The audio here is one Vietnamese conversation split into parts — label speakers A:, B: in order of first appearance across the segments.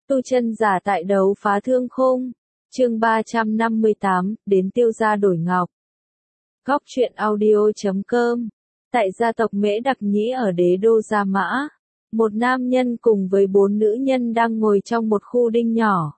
A: Tu chân giả tại đấu phá thương khung. Chương 358, đến Tiêu gia đổi ngọc. Góc truyện audio.com. Tại gia tộc Mễ Đặc Nhĩ ở đế đô Gia Mã, một nam nhân cùng với 4 nữ nhân đang ngồi trong một khu đinh nhỏ.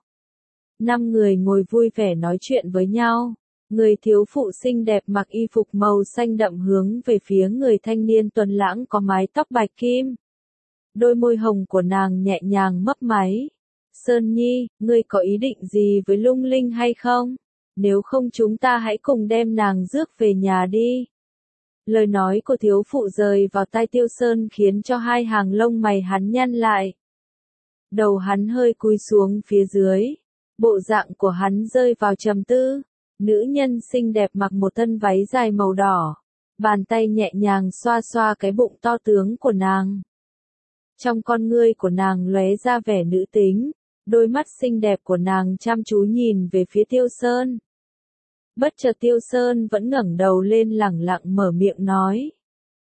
A: 5 người ngồi vui vẻ nói chuyện với nhau. Người thiếu phụ xinh đẹp mặc y phục màu xanh đậm hướng về phía người thanh niên tuấn lãng có mái tóc bạch kim. Đôi môi hồng của nàng nhẹ nhàng mấp máy. Sơn Nhi, ngươi có ý định gì với Lung Linh hay không? Nếu không chúng ta hãy cùng đem nàng rước về nhà đi. Lời nói của thiếu phụ rời vào tai Tiêu Sơn khiến cho hai hàng lông mày hắn nhăn lại. Đầu hắn hơi cúi xuống phía dưới. Bộ dạng của hắn rơi vào trầm tư. Nữ nhân xinh đẹp mặc một thân váy dài màu đỏ. Bàn tay nhẹ nhàng xoa xoa cái bụng to tướng của nàng. Trong con ngươi của nàng lóe ra vẻ nữ tính. Đôi mắt xinh đẹp của nàng chăm chú nhìn về phía Tiêu Sơn. Bất chợt Tiêu Sơn vẫn ngẩng đầu lên lẳng lặng mở miệng nói.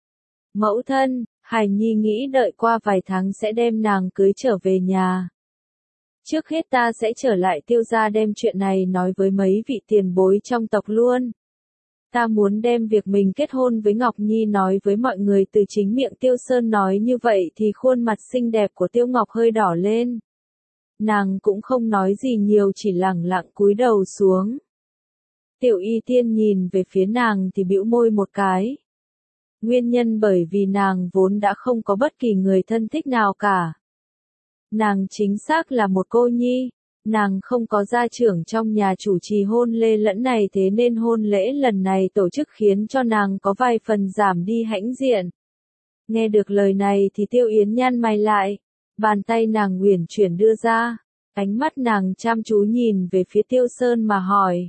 A: Mẫu thân, Hải Nhi nghĩ đợi qua vài tháng sẽ đem nàng cưới trở về nhà. Trước hết ta sẽ trở lại Tiêu gia đem chuyện này nói với mấy vị tiền bối trong tộc luôn. Ta muốn đem việc mình kết hôn với Ngọc Nhi nói với mọi người. Từ chính miệng Tiêu Sơn nói như vậy thì khuôn mặt xinh đẹp của Tiêu Ngọc hơi đỏ lên. Nàng cũng không nói gì nhiều, chỉ lẳng lặng cúi đầu xuống. Tiểu Y Tiên nhìn về phía nàng thì bĩu môi một cái. Nguyên nhân bởi vì nàng vốn đã không có bất kỳ người thân thích nào cả. Nàng chính xác là một cô nhi. Nàng không có gia trưởng trong nhà chủ trì hôn lễ lẫn này, thế nên hôn lễ lần này tổ chức khiến cho nàng có vài phần giảm đi hãnh diện. Nghe được lời này thì Tiêu Yến nhăn mày lại. Bàn tay nàng uyển chuyển đưa ra. Ánh mắt nàng chăm chú nhìn về phía Tiêu Sơn mà hỏi.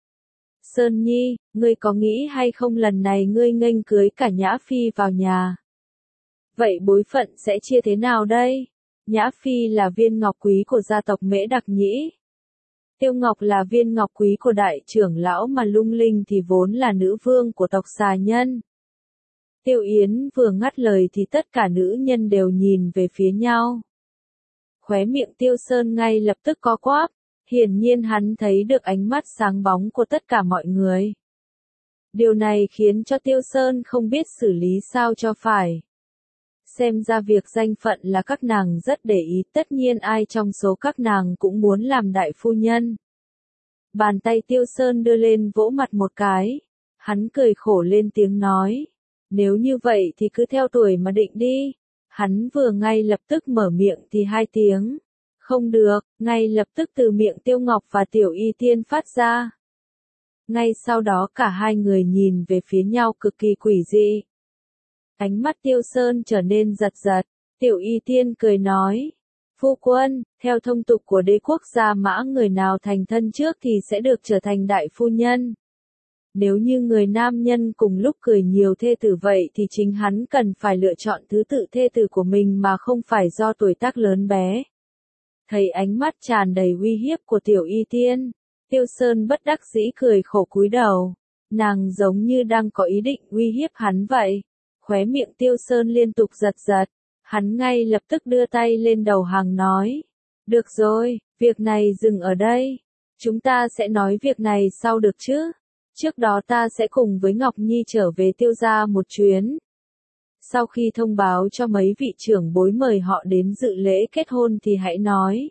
A: Sơn Nhi, ngươi có nghĩ hay không lần này ngươi nghênh cưới cả Nhã Phi vào nhà? Vậy bối phận sẽ chia thế nào đây? Nhã Phi là viên ngọc quý của gia tộc Mễ Đặc Nhĩ. Tiêu Ngọc là viên ngọc quý của đại trưởng lão, mà Lung Linh thì vốn là nữ vương của tộc Xà Nhân. Tiêu Yến vừa ngắt lời thì tất cả nữ nhân đều nhìn về phía nhau. Khóe miệng Tiêu Sơn ngay lập tức co quắp, hiển nhiên hắn thấy được ánh mắt sáng bóng của tất cả mọi người. Điều này khiến cho Tiêu Sơn không biết xử lý sao cho phải. Xem ra việc danh phận là các nàng rất để ý, tất nhiên ai trong số các nàng cũng muốn làm đại phu nhân. Bàn tay Tiêu Sơn đưa lên vỗ mặt một cái, hắn cười khổ lên tiếng nói. Nếu như vậy thì cứ theo tuổi mà định đi. Hắn vừa ngay lập tức mở miệng thì hai tiếng. Không được, ngay lập tức từ miệng Tiêu Ngọc và Tiểu Y Tiên phát ra. Ngay sau đó cả hai người nhìn về phía nhau cực kỳ quỷ dị. Ánh mắt Tiêu Sơn trở nên giật giật. Tiểu Y Tiên cười nói. Phu quân, theo thông tục của đế quốc Gia Mã, người nào thành thân trước thì sẽ được trở thành đại phu nhân. Nếu như người nam nhân cùng lúc cười nhiều thê tử vậy thì chính hắn cần phải lựa chọn thứ tự thê tử của mình mà không phải do tuổi tác lớn bé. Thấy ánh mắt tràn đầy uy hiếp của Tiểu Y Tiên, Tiêu Sơn bất đắc dĩ cười khổ cúi đầu. Nàng giống như đang có ý định uy hiếp hắn vậy. Khóe miệng Tiêu Sơn liên tục giật giật. Hắn ngay lập tức đưa tay lên đầu hàng nói. Được rồi, việc này dừng ở đây. Chúng ta sẽ nói việc này sau được chứ? Trước đó ta sẽ cùng với Ngọc Nhi trở về Tiêu gia một chuyến. Sau khi thông báo cho mấy vị trưởng bối mời họ đến dự lễ kết hôn thì hãy nói.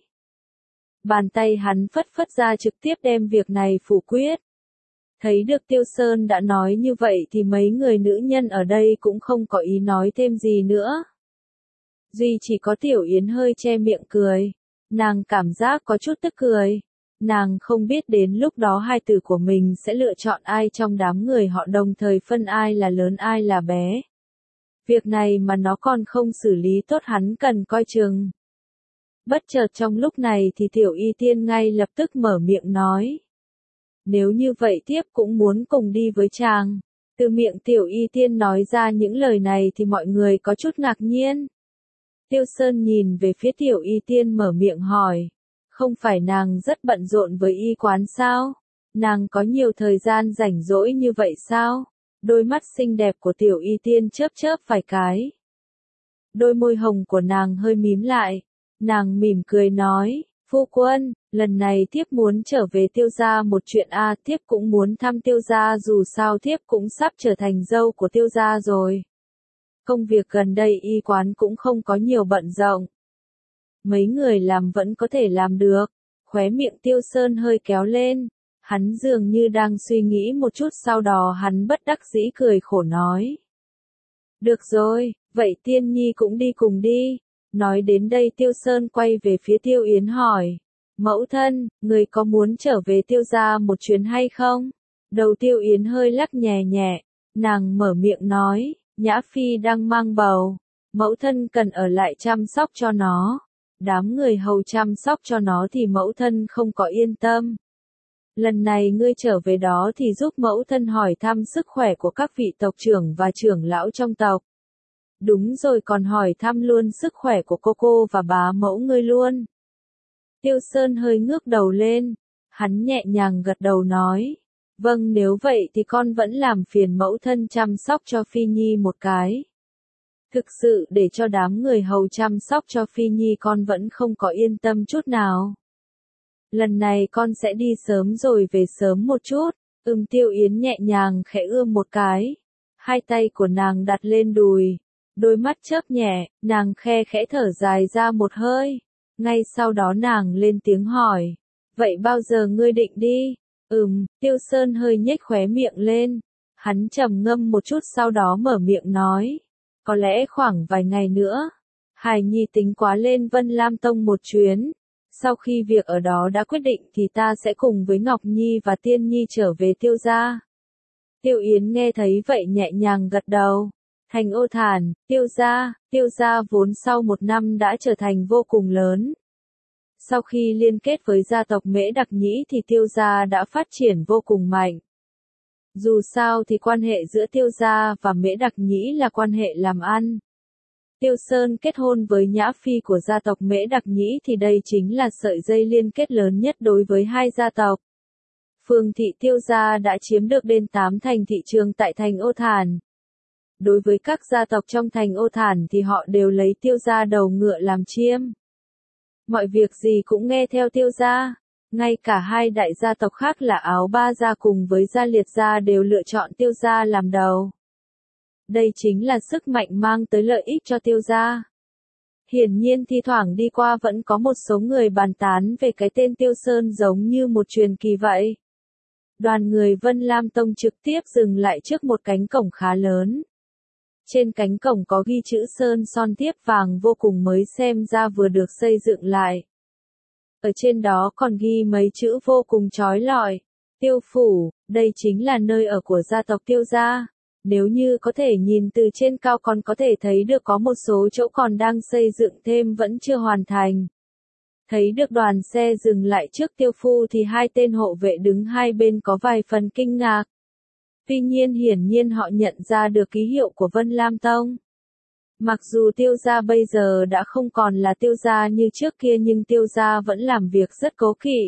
A: Bàn tay hắn phất phất ra trực tiếp đem việc này phủ quyết. Thấy được Tiêu Sơn đã nói như vậy thì mấy người nữ nhân ở đây cũng không có ý nói thêm gì nữa. Duy chỉ có Tiểu Yến hơi che miệng cười. Nàng cảm giác có chút tức cười. Nàng không biết đến lúc đó hai tử của mình sẽ lựa chọn ai trong đám người họ, đồng thời phân ai là lớn ai là bé. Việc này mà nó còn không xử lý tốt hắn cần coi chừng. Bất chợt trong lúc này thì Tiểu Y Tiên ngay lập tức mở miệng nói. Nếu như vậy tiếp cũng muốn cùng đi với chàng. Từ miệng Tiểu Y Tiên nói ra những lời này thì mọi người có chút ngạc nhiên. Tiêu Sơn nhìn về phía Tiểu Y Tiên mở miệng hỏi. Không phải nàng rất bận rộn với y quán sao? Nàng có nhiều thời gian rảnh rỗi như vậy sao? Đôi mắt xinh đẹp của Tiểu Y Tiên chớp chớp vài cái. Đôi môi hồng của nàng hơi mím lại. Nàng mỉm cười nói, Phu quân, lần này thiếp muốn trở về Tiêu gia một chuyện thiếp cũng muốn thăm Tiêu gia dù sao thiếp cũng sắp trở thành dâu của Tiêu gia rồi. Công việc gần đây y quán cũng không có nhiều bận rộn. Mấy người làm vẫn có thể làm được. Khóe miệng Tiêu Sơn hơi kéo lên. Hắn dường như đang suy nghĩ một chút sau đó hắn bất đắc dĩ cười khổ nói. Được rồi, vậy Tiên Nhi cũng đi cùng đi. Nói đến đây Tiêu Sơn quay về phía Tiêu Yến hỏi. Mẫu thân, người có muốn trở về Tiêu gia một chuyến hay không? Đầu Tiêu Yến hơi lắc nhẹ nhẹ. Nàng mở miệng nói, Nhã Phi đang mang bầu. Mẫu thân cần ở lại chăm sóc cho nó. Đám người hầu chăm sóc cho nó thì mẫu thân không có yên tâm. Lần này ngươi trở về đó thì giúp mẫu thân hỏi thăm sức khỏe của các vị tộc trưởng và trưởng lão trong tộc. Đúng rồi, còn hỏi thăm luôn sức khỏe của cô và bá mẫu ngươi luôn. Tiêu Sơn hơi ngước đầu lên. Hắn nhẹ nhàng gật đầu nói. Vâng, nếu vậy thì con vẫn làm phiền mẫu thân chăm sóc cho Phi Nhi một cái. Thực sự để cho đám người hầu chăm sóc cho Phi Nhi con vẫn không có yên tâm chút nào. Lần này con sẽ đi sớm rồi về sớm một chút. Tiêu Yến nhẹ nhàng khẽ ưm một cái. Hai tay của nàng đặt lên đùi. Đôi mắt chớp nhẹ, nàng khe khẽ thở dài ra một hơi. Ngay sau đó nàng lên tiếng hỏi. Vậy bao giờ ngươi định đi? Tiêu Sơn hơi nhếch khóe miệng lên. Hắn trầm ngâm một chút sau đó mở miệng nói. Có lẽ khoảng vài ngày nữa. Hải Nhi tính quá lên Vân Lam Tông một chuyến. Sau khi việc ở đó đã quyết định thì ta sẽ cùng với Ngọc Nhi và Tiên Nhi trở về Tiêu gia. Tiêu Yến nghe thấy vậy nhẹ nhàng gật đầu. Thành Ô Thản, Tiêu gia vốn sau một năm đã trở thành vô cùng lớn. Sau khi liên kết với gia tộc Mễ Đặc Nhĩ thì Tiêu gia đã phát triển vô cùng mạnh. Dù sao thì quan hệ giữa Tiêu gia và Mễ Đặc Nhĩ là quan hệ làm ăn. Tiêu Sơn kết hôn với Nhã Phi của gia tộc Mễ Đặc Nhĩ thì đây chính là sợi dây liên kết lớn nhất đối với hai gia tộc. Phường thị Tiêu gia đã chiếm được đến 8 thành thị trường tại thành Ô Thản. Đối với các gia tộc trong thành Ô Thản thì họ đều lấy Tiêu gia đầu ngựa làm chiêm. Mọi việc gì cũng nghe theo Tiêu gia. Ngay cả hai đại gia tộc khác là Áo Ba gia cùng với Gia Liệt gia đều lựa chọn Tiêu gia làm đầu. Đây chính là sức mạnh mang tới lợi ích cho Tiêu gia. Hiển nhiên thi thoảng đi qua vẫn có một số người bàn tán về cái tên Tiêu Sơn giống như một truyền kỳ vậy. Đoàn người Vân Lam Tông trực tiếp dừng lại trước một cánh cổng khá lớn. Trên cánh cổng có ghi chữ sơn son thiếp vàng vô cùng mới xem ra vừa được xây dựng lại. Ở trên đó còn ghi mấy chữ vô cùng chói lọi. Tiêu phủ, đây chính là nơi ở của gia tộc Tiêu gia. Nếu như có thể nhìn từ trên cao còn có thể thấy được có một số chỗ còn đang xây dựng thêm vẫn chưa hoàn thành. Thấy được đoàn xe dừng lại trước Tiêu phu thì hai tên hộ vệ đứng hai bên có vài phần kinh ngạc. Tuy nhiên hiển nhiên họ nhận ra được ký hiệu của Vân Lam Tông. Mặc dù Tiêu gia bây giờ đã không còn là Tiêu gia như trước kia nhưng Tiêu gia vẫn làm việc rất cố kỵ.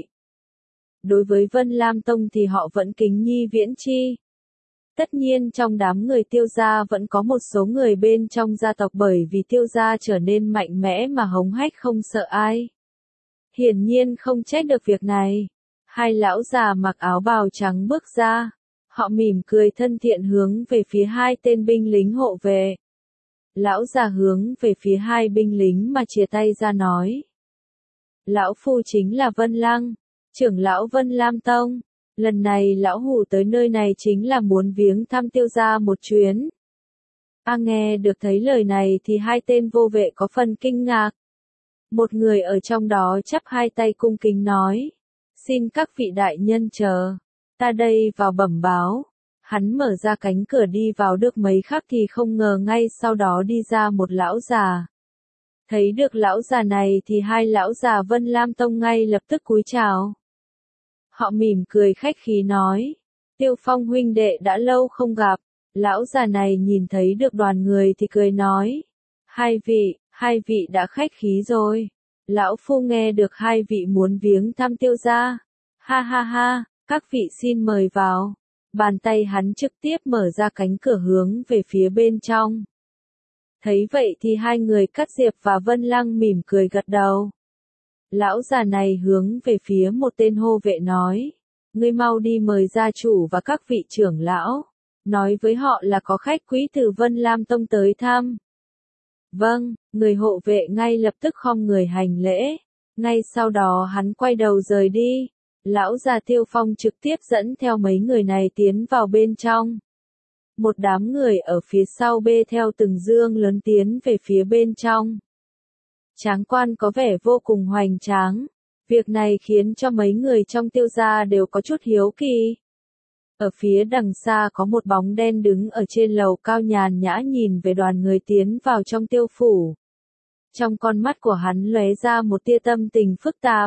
A: Đối với Vân Lam Tông thì họ vẫn kính nhi viễn chi. Tất nhiên trong đám người Tiêu gia vẫn có một số người bên trong gia tộc bởi vì Tiêu gia trở nên mạnh mẽ mà hống hách không sợ ai. Hiển nhiên không trách được việc này. Hai lão già mặc áo bào trắng bước ra. Họ mỉm cười thân thiện hướng về phía hai tên binh lính hộ vệ. Lão già hướng về phía hai binh lính mà chìa tay ra nói. Lão phu chính là Vân Lăng, trưởng lão Vân Lam Tông. Lần này lão hủ tới nơi này chính là muốn viếng thăm Tiêu gia một chuyến. Nghe được thấy lời này thì hai tên vô vệ có phần kinh ngạc. Một người ở trong đó chắp hai tay cung kính nói. Xin các vị đại nhân chờ. Ta đây vào bẩm báo. Hắn mở ra cánh cửa đi vào được mấy khắc thì không ngờ ngay sau đó đi ra một lão già. Thấy được lão già này thì hai lão già Vân Lam Tông ngay lập tức cúi chào. Họ mỉm cười khách khí nói. Tiêu Phong huynh đệ đã lâu không gặp. Lão già này nhìn thấy được đoàn người thì cười nói. Hai vị đã khách khí rồi. Lão phu nghe được hai vị muốn viếng thăm Tiêu gia. Ha ha ha, các vị xin mời vào. Bàn tay hắn trực tiếp mở ra cánh cửa hướng về phía bên trong. Thấy vậy thì hai người Cát Diệp và Vân Lăng mỉm cười gật đầu. Lão già này hướng về phía một tên hộ vệ nói. Ngươi mau đi mời gia chủ và các vị trưởng lão. Nói với họ là có khách quý từ Vân Lam Tông tới thăm. Vâng, người hộ vệ ngay lập tức khom người hành lễ. Ngay sau đó hắn quay đầu rời đi. Lão già Tiêu Phong trực tiếp dẫn theo mấy người này tiến vào bên trong. Một đám người ở phía sau bê theo từng dương lớn tiến về phía bên trong. Tráng quan có vẻ vô cùng hoành tráng. Việc này khiến cho mấy người trong Tiêu gia đều có chút hiếu kỳ. Ở phía đằng xa có một bóng đen đứng ở trên lầu cao nhàn nhã nhìn về đoàn người tiến vào trong Tiêu phủ. Trong con mắt của hắn lóe ra một tia tâm tình phức tạp.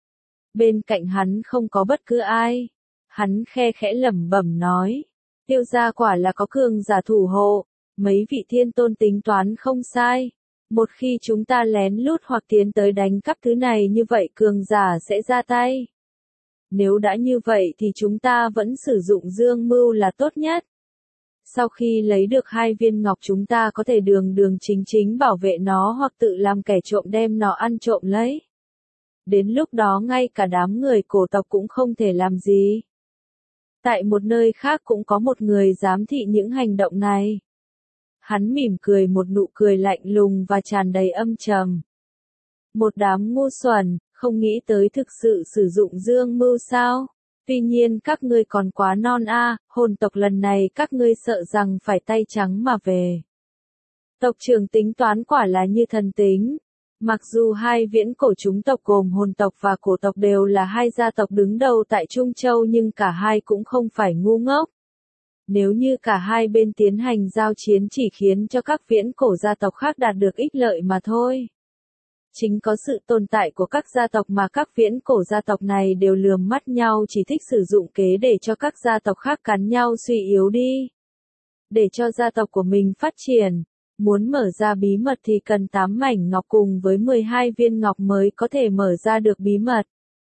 A: Bên cạnh hắn không có bất cứ ai. Hắn khe khẽ lẩm bẩm nói. Tiêu gia quả là có cường giả thủ hộ. Mấy vị thiên tôn tính toán không sai. Một khi chúng ta lén lút hoặc tiến tới đánh cắp thứ này như vậy cường giả sẽ ra tay. Nếu đã như vậy thì chúng ta vẫn sử dụng dương mưu là tốt nhất. Sau khi lấy được 2 viên ngọc chúng ta có thể đường đường chính chính bảo vệ nó hoặc tự làm kẻ trộm đem nó ăn trộm lấy. Đến lúc đó ngay cả đám người cổ tộc cũng không thể làm gì. Tại một nơi khác cũng có một người giám thị những hành động này. Hắn mỉm cười một nụ cười lạnh lùng và tràn đầy âm trầm. Một đám ngu xuẩn, không nghĩ tới thực sự sử dụng dương mưu sao? Tuy nhiên các ngươi còn quá non hồn tộc lần này các ngươi sợ rằng phải tay trắng mà về. Tộc trưởng tính toán quả là như thần tính. Mặc dù 2 viễn cổ chúng tộc gồm hồn tộc và cổ tộc đều là 2 gia tộc đứng đầu tại Trung Châu nhưng cả hai cũng không phải ngu ngốc. Nếu như cả hai bên tiến hành giao chiến chỉ khiến cho các viễn cổ gia tộc khác đạt được ích lợi mà thôi. Chính có sự tồn tại của các gia tộc mà các viễn cổ gia tộc này đều lườm mắt nhau chỉ thích sử dụng kế để cho các gia tộc khác cắn nhau suy yếu đi. Để cho gia tộc của mình phát triển, muốn mở ra bí mật thì cần 8 mảnh ngọc cùng với 12 viên ngọc mới có thể mở ra được bí mật.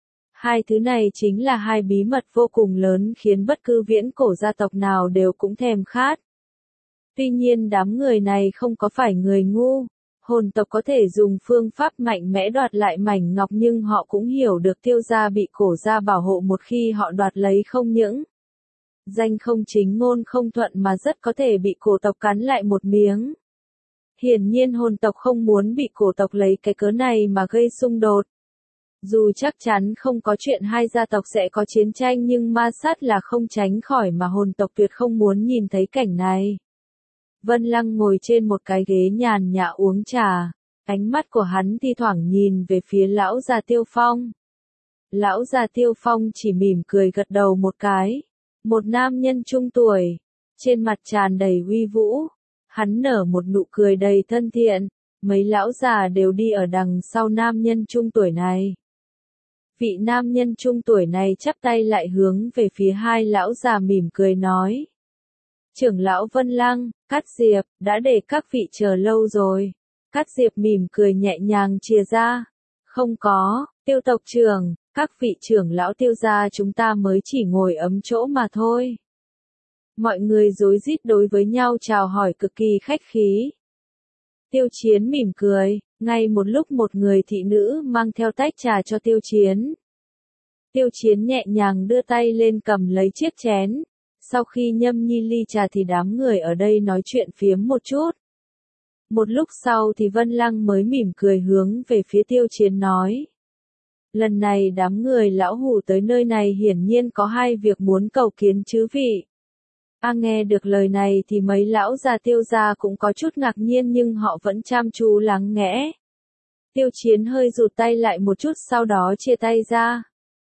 A: 2 thứ này chính là 2 bí mật vô cùng lớn khiến bất cứ viễn cổ gia tộc nào đều cũng thèm khát. Tuy nhiên đám người này không có phải người ngu. Hồn tộc có thể dùng phương pháp mạnh mẽ đoạt lại mảnh ngọc nhưng họ cũng hiểu được Tiêu gia bị cổ gia bảo hộ một khi họ đoạt lấy không những danh không chính ngôn không thuận mà rất có thể bị cổ tộc cắn lại một miếng. Hiển nhiên hồn tộc không muốn bị cổ tộc lấy cái cớ này mà gây xung đột. Dù chắc chắn không có chuyện 2 gia tộc sẽ có chiến tranh nhưng ma sát là không tránh khỏi mà hồn tộc tuyệt không muốn nhìn thấy cảnh này. Vân Lăng ngồi trên một cái ghế nhàn nhã uống trà, ánh mắt của hắn thi thoảng nhìn về phía lão già Tiêu Phong. Lão già Tiêu Phong chỉ mỉm cười gật đầu một cái. Một nam nhân trung tuổi, trên mặt tràn đầy uy vũ. Hắn nở một nụ cười đầy thân thiện, mấy lão già đều đi ở đằng sau nam nhân trung tuổi này. Vị nam nhân trung tuổi này chắp tay lại hướng về phía 2 lão già mỉm cười nói. Trưởng lão Vân Lăng, Cát Diệp, đã để các vị chờ lâu rồi. Cát Diệp mỉm cười nhẹ nhàng chia ra. Không có, Tiêu tộc trưởng, các vị trưởng lão Tiêu gia chúng ta mới chỉ ngồi ấm chỗ mà thôi. Mọi người rối rít đối với nhau chào hỏi cực kỳ khách khí. Tiêu Chiến mỉm cười, ngay một lúc một người thị nữ mang theo tách trà cho Tiêu Chiến. Tiêu Chiến nhẹ nhàng đưa tay lên cầm lấy chiếc chén. Sau khi nhâm nhi ly trà thì đám người ở đây nói chuyện phiếm một chút. Một lúc sau thì Vân Lăng mới mỉm cười hướng về phía Tiêu Chiến nói. Lần này đám người lão hủ tới nơi này hiển nhiên có 2 việc muốn cầu kiến chư vị. Nghe được lời này thì mấy lão già Tiêu gia cũng có chút ngạc nhiên nhưng họ vẫn chăm chú lắng nghe. Tiêu Chiến hơi rụt tay lại một chút sau đó chia tay ra.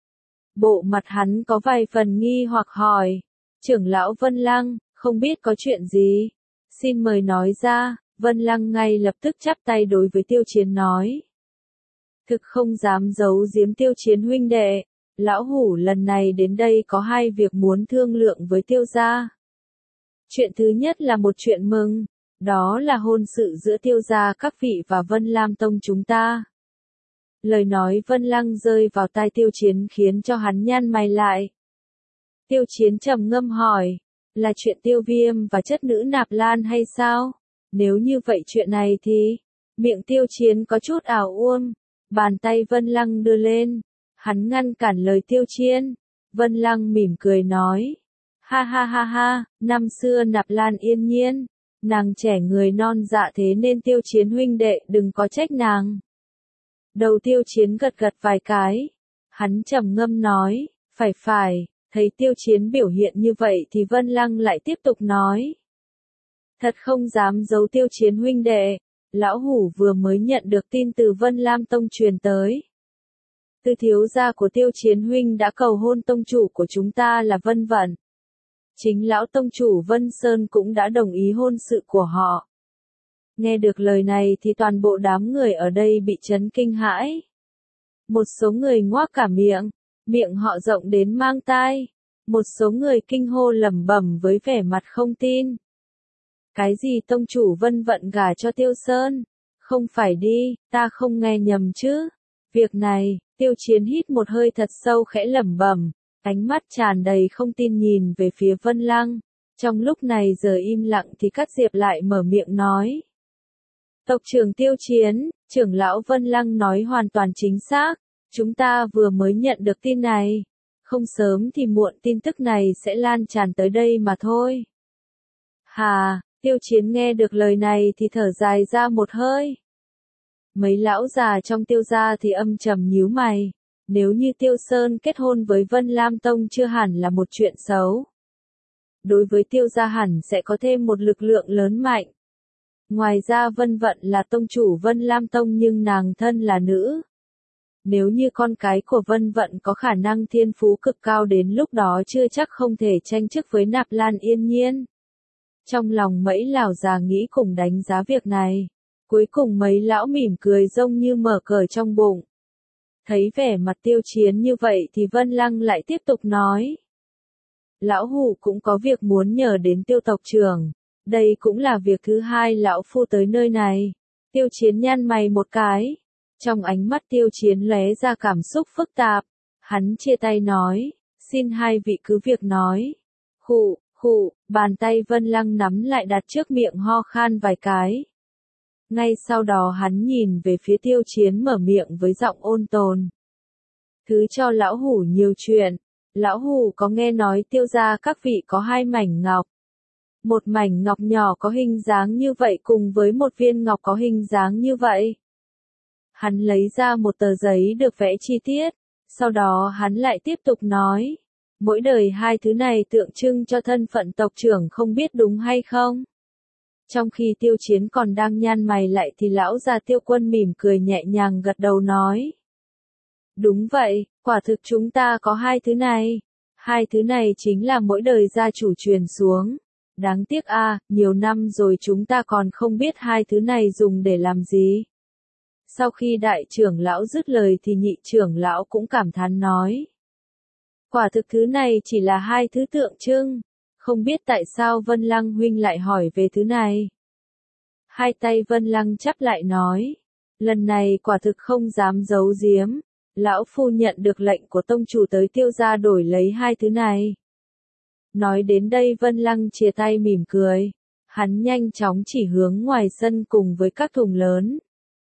A: Bộ mặt hắn có vài phần nghi hoặc hỏi. Trưởng lão Vân Lăng, không biết có chuyện gì? Xin mời nói ra. Vân Lăng ngay lập tức chắp tay đối với Tiêu Chiến nói. Thực không dám giấu giếm Tiêu Chiến huynh đệ. Lão hủ lần này đến đây có 2 việc muốn thương lượng với Tiêu gia. Chuyện thứ nhất là một chuyện mừng. Đó là hôn sự giữa Tiêu gia các vị và Vân Lam Tông chúng ta. Lời nói Vân Lăng rơi vào tai Tiêu Chiến khiến cho hắn nhăn mày lại. Tiêu Chiến trầm ngâm hỏi, là chuyện Tiêu Viêm và chất nữ Nạp Lan hay sao? Nếu như vậy chuyện này thì, miệng Tiêu Chiến có chút ảo uông, Bàn tay Vân Lăng đưa lên. Hắn ngăn cản lời Tiêu Chiến. Vân Lăng mỉm cười nói. Ha ha ha ha, năm xưa Nạp Lan Yên Nhiên. Nàng trẻ người non dạ thế nên Tiêu Chiến huynh đệ đừng có trách nàng. Đầu Tiêu Chiến gật gật vài cái. Hắn trầm ngâm nói. Phải. Thấy Tiêu Chiến biểu hiện như vậy thì Vân Lăng lại tiếp tục nói. Thật không dám giấu Tiêu Chiến huynh đệ. Lão Hủ vừa mới nhận được tin từ Vân Lam Tông truyền tới. Từ thiếu gia của Tiêu Chiến huynh đã cầu hôn tông chủ của chúng ta là Vân Vận. Chính lão tông chủ Vân Sơn cũng đã đồng ý hôn sự của họ. Nghe được lời này thì toàn bộ đám người ở đây bị chấn kinh hãi. Một số người ngoác cả miệng họ rộng đến mang tai. Một số người kinh hô lẩm bẩm với vẻ mặt không tin. Cái gì tông chủ Vân Vận gả cho Tiêu Sơn? Không phải đi, ta không nghe nhầm chứ. Việc này, Tiêu Chiến hít một hơi thật sâu khẽ lẩm bẩm, ánh mắt tràn đầy không tin nhìn về phía Vân Lăng. Trong lúc này giờ im lặng thì Cát Diệp lại mở miệng nói. Tộc trưởng Tiêu Chiến, trưởng lão Vân Lăng nói hoàn toàn chính xác, chúng ta vừa mới nhận được tin này. Không sớm thì muộn tin tức này sẽ lan tràn tới đây mà thôi. Hà, Tiêu Chiến nghe được lời này thì thở dài ra một hơi. Mấy lão già trong Tiêu gia thì âm trầm nhíu mày. Nếu như Tiêu Sơn kết hôn với Vân Lam Tông chưa hẳn là một chuyện xấu. Đối với Tiêu gia hẳn sẽ có thêm một lực lượng lớn mạnh. Ngoài ra Vân Vận là tông chủ Vân Lam Tông nhưng nàng thân là nữ. Nếu như con cái của Vân Vận có khả năng thiên phú cực cao đến lúc đó chưa chắc không thể tranh chức với Nạp Lan Yên Nhiên. Trong lòng mấy lão già nghĩ cùng đánh giá việc này. Cuối cùng mấy lão mỉm cười rông như mở cờ trong bụng. Thấy vẻ mặt Tiêu Chiến như vậy thì Vân Lăng lại tiếp tục nói. Lão Hủ cũng có việc muốn nhờ đến Tiêu tộc trưởng. Đây cũng là việc thứ hai lão phu tới nơi này. Tiêu Chiến nhăn mày một cái. Trong ánh mắt Tiêu Chiến lóe ra cảm xúc phức tạp. Hắn chia tay nói. Xin hai vị cứ việc nói. Khụ, bàn tay Vân Lăng nắm lại đặt trước miệng ho khan vài cái. Ngay sau đó hắn nhìn về phía Tiêu Chiến mở miệng với giọng ôn tồn. Thứ cho lão hủ nhiều chuyện. Lão hủ có nghe nói Tiêu gia các vị có hai mảnh ngọc. Một mảnh ngọc nhỏ có hình dáng như vậy cùng với một viên ngọc có hình dáng như vậy. Hắn lấy ra một tờ giấy được vẽ chi tiết. Sau đó hắn lại tiếp tục nói. Mỗi đời hai thứ này tượng trưng cho thân phận tộc trưởng không biết đúng hay không? Trong khi Tiêu Chiến còn đang nhăn mày lại thì lão già Tiêu Quân mỉm cười nhẹ nhàng gật đầu nói. Đúng vậy, quả thực chúng ta có hai thứ này. Hai thứ này chính là mỗi đời gia chủ truyền xuống. Đáng tiếc nhiều năm rồi chúng ta còn không biết hai thứ này dùng để làm gì. Sau khi đại trưởng lão dứt lời thì nhị trưởng lão cũng cảm thán nói. Quả thực thứ này chỉ là hai thứ tượng trưng. Không biết tại sao Vân Lăng huynh lại hỏi về thứ này. Hai tay Vân Lăng chắp lại nói. Lần này quả thực không dám giấu giếm. Lão phu nhận được lệnh của tông chủ tới Tiêu gia đổi lấy hai thứ này. Nói đến đây Vân Lăng chia tay mỉm cười. Hắn nhanh chóng chỉ hướng ngoài sân cùng với các thùng lớn.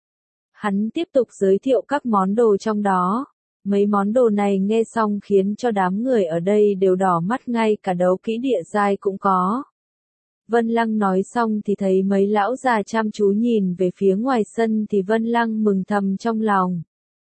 A: Hắn tiếp tục giới thiệu các món đồ trong đó. Mấy món đồ này nghe xong khiến cho đám người ở đây đều đỏ mắt, ngay cả đấu kỹ địa giai cũng có. Vân Lăng nói xong thì thấy mấy lão già chăm chú nhìn về phía ngoài sân thì Vân Lăng mừng thầm trong lòng.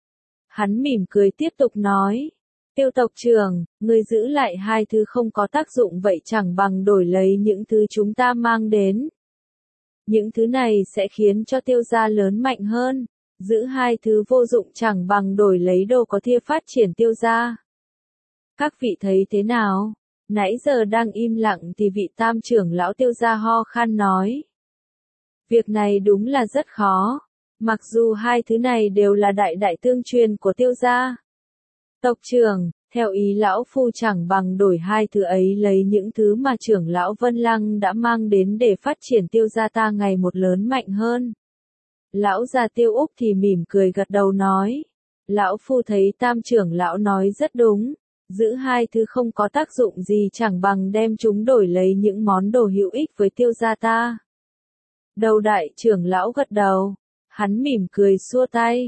A: Hắn mỉm cười tiếp tục nói. Tiêu tộc trưởng, người giữ lại hai thứ không có tác dụng vậy chẳng bằng đổi lấy những thứ chúng ta mang đến. Những thứ này sẽ khiến cho Tiêu gia lớn mạnh hơn. Giữ hai thứ vô dụng chẳng bằng đổi lấy đồ có thể phát triển Tiêu gia. Các vị thấy thế nào? Nãy giờ đang im lặng thì vị tam trưởng lão Tiêu gia ho khan nói. Việc này đúng là rất khó. Mặc dù hai thứ này đều là đại tương truyền của Tiêu gia. Tộc trưởng, theo ý lão phu chẳng bằng đổi hai thứ ấy lấy những thứ mà trưởng lão Vân Lăng đã mang đến để phát triển Tiêu gia ta ngày một lớn mạnh hơn. Lão già Tiêu Úc thì mỉm cười gật đầu nói. Lão phu thấy tam trưởng lão nói rất đúng. Giữ hai thứ không có tác dụng gì chẳng bằng đem chúng đổi lấy những món đồ hữu ích với Tiêu gia ta. Đầu đại trưởng lão gật đầu. Hắn mỉm cười xua tay.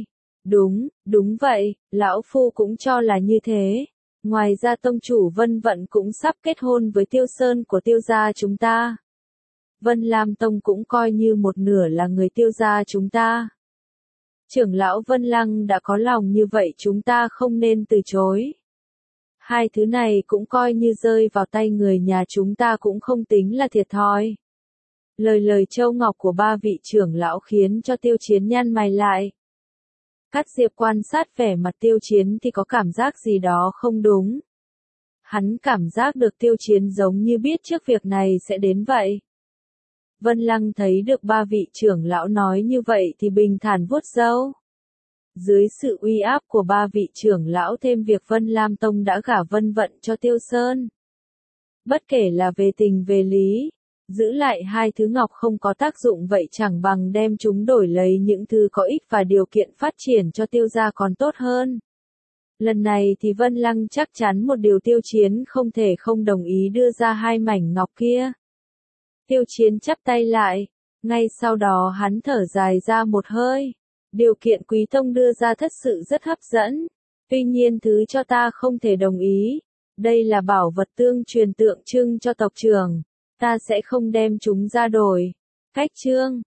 A: Đúng vậy, lão phu cũng cho là như thế. Ngoài ra tông chủ Vân Vận cũng sắp kết hôn với Tiêu Sơn của Tiêu gia chúng ta. Vân Lam Tông cũng coi như một nửa là người Tiêu gia chúng ta. Trưởng lão Vân Lăng đã có lòng như vậy chúng ta không nên từ chối. Hai thứ này cũng coi như rơi vào tay người nhà chúng ta cũng không tính là thiệt thòi. Lời châu ngọc của ba vị trưởng lão khiến cho Tiêu Chiến nhăn mày lại. Cát Diệp quan sát vẻ mặt Tiêu Chiến thì có cảm giác gì đó không đúng. Hắn cảm giác được Tiêu Chiến giống như biết trước việc này sẽ đến vậy. Vân Lăng thấy được ba vị trưởng lão nói như vậy thì bình thản vuốt râu. Dưới sự uy áp của ba vị trưởng lão thêm việc Vân Lam Tông đã gả Vân Vận cho Tiêu Sơn. Bất kể là về tình về lý, giữ lại hai thứ ngọc không có tác dụng vậy chẳng bằng đem chúng đổi lấy những thứ có ích và điều kiện phát triển cho Tiêu gia còn tốt hơn. Lần này thì Vân Lăng chắc chắn một điều Tiêu Chiến không thể không đồng ý đưa ra hai mảnh ngọc kia. Tiêu Chiến chắp tay lại, ngay sau đó hắn thở dài ra một hơi. Điều kiện Quý Tông đưa ra thật sự rất hấp dẫn, tuy nhiên thứ cho ta không thể đồng ý. Đây là bảo vật tương truyền tượng trưng cho tộc trưởng, ta sẽ không đem chúng ra đổi. Cách chương